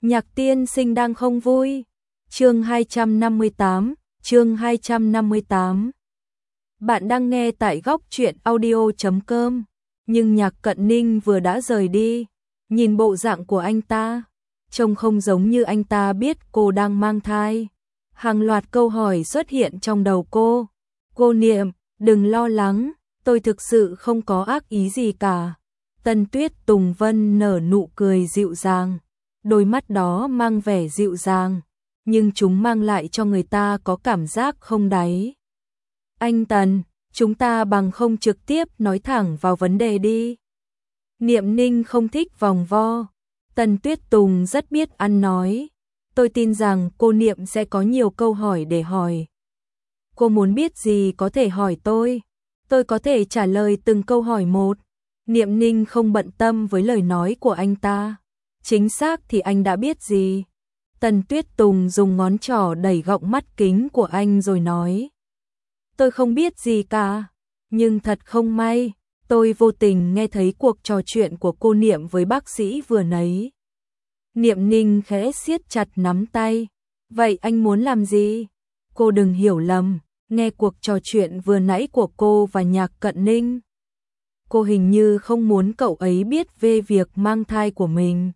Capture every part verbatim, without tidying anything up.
Nhạc tiên sinh đang không vui. Chương hai trăm năm mươi tám, chương hai trăm năm mươi tám. Bạn đang nghe tại góc truyện audio chấm com, nhưng Nhạc Cận Ninh vừa đã rời đi, nhìn bộ dạng của anh ta, trông không giống như anh ta biết cô đang mang thai. Hàng loạt câu hỏi xuất hiện trong đầu cô. Cô Niệm, đừng lo lắng, tôi thực sự không có ác ý gì cả. Tân Tuyết Tùng Vân nở nụ cười dịu dàng, đôi mắt đó mang vẻ dịu dàng, nhưng chúng mang lại cho người ta có cảm giác không đáy. Anh Tần, chúng ta bằng không trực tiếp nói thẳng vào vấn đề đi. Niệm Ninh không thích vòng vo. Tần Tuyết Tùng rất biết ăn nói. Tôi tin rằng cô Niệm sẽ có nhiều câu hỏi để hỏi. Cô muốn biết gì có thể hỏi tôi. Tôi có thể trả lời từng câu hỏi một. Niệm Ninh không bận tâm với lời nói của anh ta. Chính xác thì anh đã biết gì? Tần Tuyết Tùng dùng ngón trỏ đẩy gọng mắt kính của anh rồi nói. Tôi không biết gì cả, nhưng thật không may, tôi vô tình nghe thấy cuộc trò chuyện của cô Niệm với bác sĩ vừa nãy. Niệm Ninh khẽ siết chặt nắm tay. Vậy anh muốn làm gì? Cô đừng hiểu lầm, nghe cuộc trò chuyện vừa nãy của cô và Nhạc Cận Ninh. Cô hình như không muốn cậu ấy biết về việc mang thai của mình.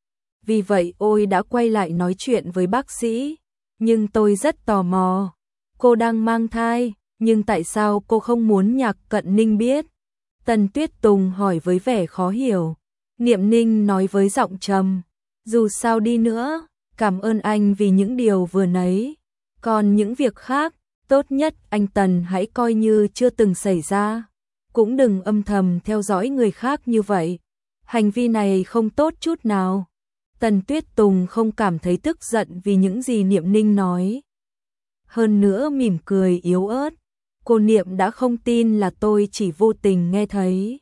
Vì vậy tôi đã quay lại nói chuyện với bác sĩ. Nhưng tôi rất tò mò. Cô đang mang thai, nhưng tại sao cô không muốn Nhạc Cận Ninh biết? Tần Tuyết Tùng hỏi với vẻ khó hiểu. Niệm Ninh nói với giọng trầm. Dù sao đi nữa, cảm ơn anh vì những điều vừa nãy. Còn những việc khác, tốt nhất anh Tần hãy coi như chưa từng xảy ra. Cũng đừng âm thầm theo dõi người khác như vậy. Hành vi này không tốt chút nào. Tần Tuyết Tùng không cảm thấy tức giận vì những gì Niệm Ninh nói. Hơn nữa mỉm cười yếu ớt. Cô Niệm đã không tin là tôi chỉ vô tình nghe thấy.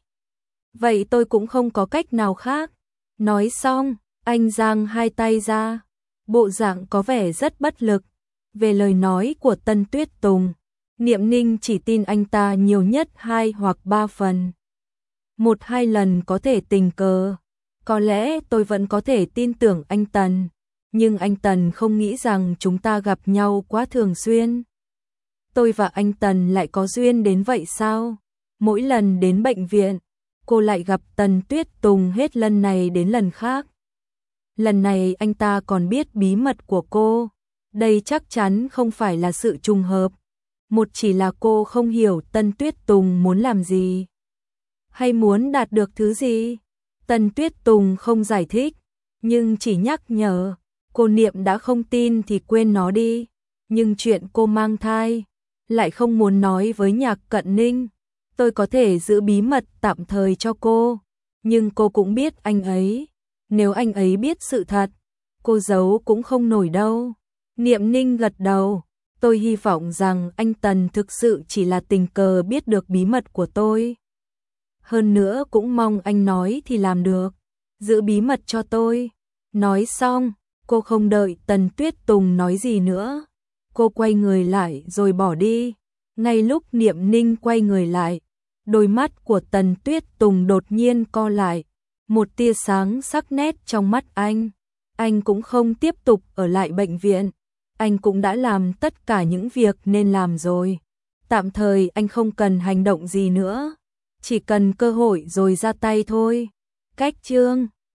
Vậy tôi cũng không có cách nào khác. Nói xong, anh giang hai tay ra. Bộ dạng có vẻ rất bất lực. Về lời nói của Tần Tuyết Tùng, Niệm Ninh chỉ tin anh ta nhiều nhất hai hoặc ba phần. Một hai lần có thể tình cờ. Có lẽ tôi vẫn có thể tin tưởng anh Tần. Nhưng anh Tần không nghĩ rằng chúng ta gặp nhau quá thường xuyên. Tôi và anh Tần lại có duyên đến vậy sao? Mỗi lần đến bệnh viện, cô lại gặp Tần Tuyết Tùng hết lần này đến lần khác. Lần này anh ta còn biết bí mật của cô. Đây chắc chắn không phải là sự trùng hợp. Một chỉ là cô không hiểu Tần Tuyết Tùng muốn làm gì. Hay muốn đạt được thứ gì? Tần Tuyết Tùng không giải thích, nhưng chỉ nhắc nhở. Cô Niệm đã không tin thì quên nó đi. Nhưng chuyện cô mang thai, lại không muốn nói với Nhạc Cận Ninh. Tôi có thể giữ bí mật tạm thời cho cô. Nhưng cô cũng biết anh ấy. Nếu anh ấy biết sự thật, cô giấu cũng không nổi đâu. Niệm Ninh gật đầu. Tôi hy vọng rằng anh Tần thực sự chỉ là tình cờ biết được bí mật của tôi. Hơn nữa cũng mong anh nói thì làm được. Giữ bí mật cho tôi. Nói xong, cô không đợi Tần Tuyết Tùng nói gì nữa. Cô quay người lại rồi bỏ đi. Ngay lúc Niệm Ninh quay người lại, đôi mắt của Tần Tuyết Tùng đột nhiên co lại. Một tia sáng sắc nét trong mắt anh. Anh cũng không tiếp tục ở lại bệnh viện. Anh cũng đã làm tất cả những việc nên làm rồi. Tạm thời anh không cần hành động gì nữa. Chỉ cần cơ hội rồi ra tay thôi. Cách chương